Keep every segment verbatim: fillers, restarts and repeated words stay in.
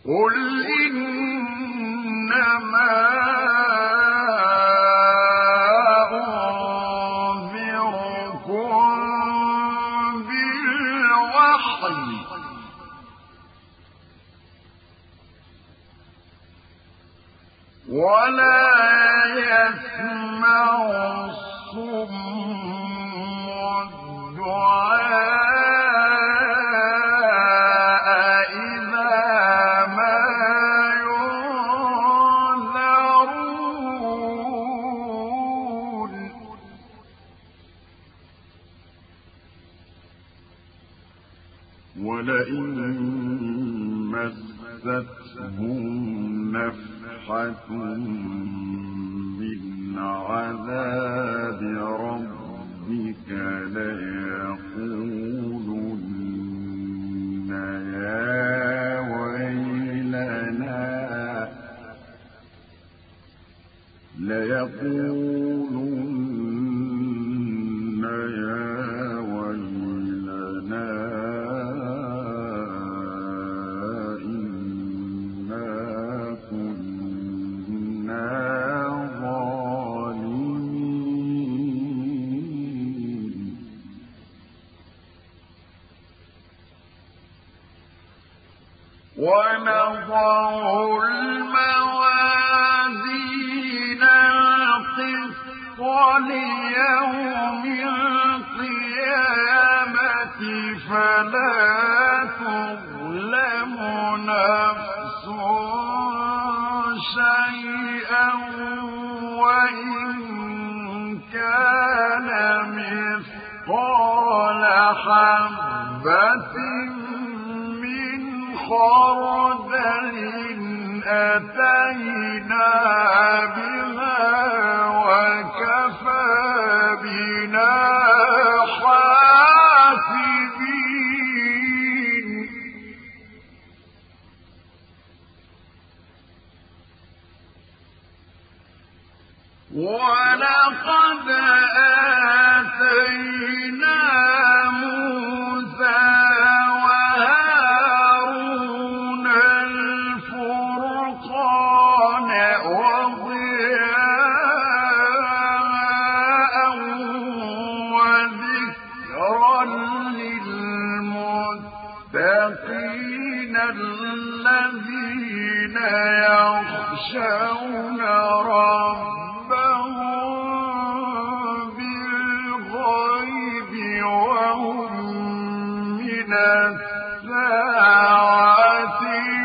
قل إنما أنذركم بالوحي ولا يسمع الصم الدعاء إذا ما ينذرون ولئن مستهم نفحة من عذاب ربك ليقولن يا ويلنا ليقولن يا ويلنا إنا كنا ظالمين ونضع الموازين القسط ليوم القيامة فلا تظلم نفس شيئا وإن كان مثقال حبة من خردل أتينا بها وكفى بنا حاسبين ولقد آتينا موسى وهارون الفرقان وضياء وذكرا للمتقين الذين يخشون ربهم بالغيب وهم من الساعة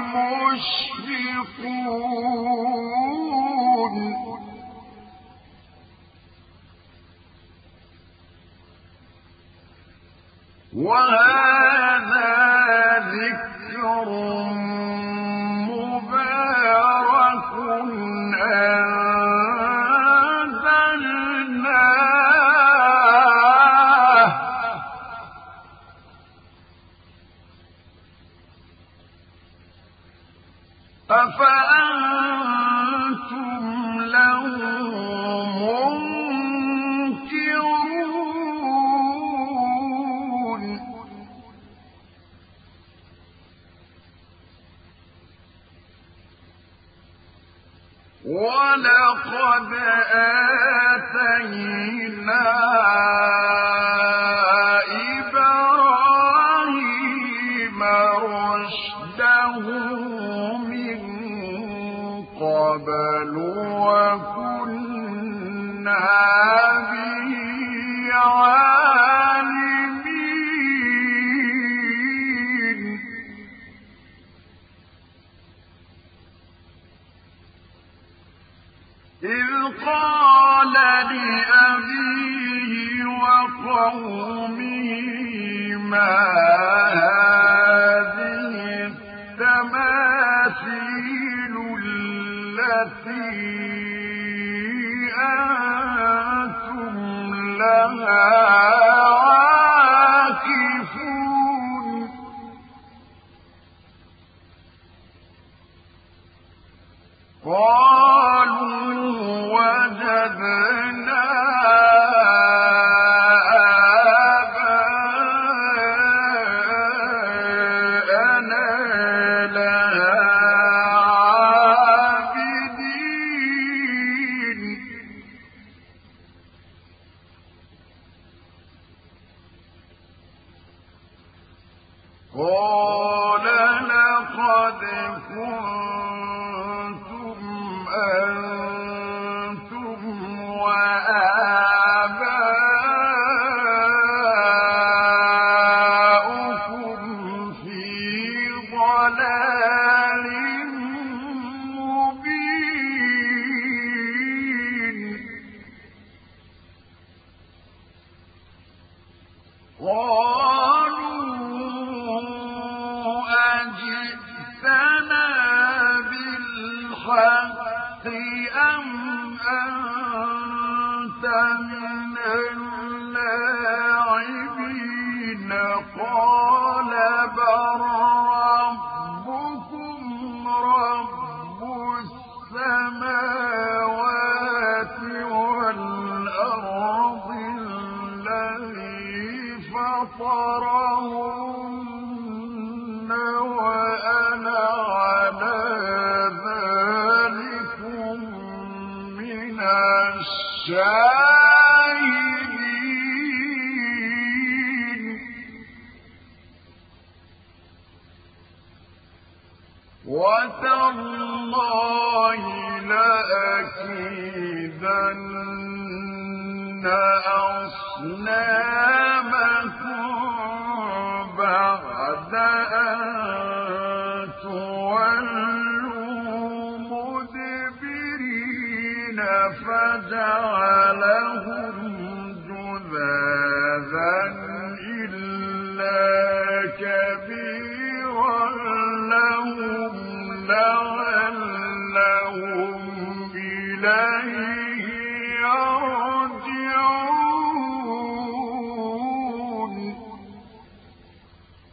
مشفقون وهذا ذكر مبارك أنزلناه أفأنتم له منكرون ولقد آتينا إبراهيم رشده من قبل وكنا به عالمين إذ قال لأبيه وقومه ما هذه التماثيل التي أنتم لها عاكفون قالوا وجدنا آباءنا لها كنتم أنتم وآباؤكم في ضلال مبين أجئتنا بالحق أم أنت من اللاعبين قال بل ربكم رب السماوات والأرض الذي فطرهن وأنا على ذلكم من الشاهدين وتالله لأكيدن أصنامكم بعد أن تولوا مدبرين فجعلهم جذاذا إلا كبيرا لهم لعلهم إليه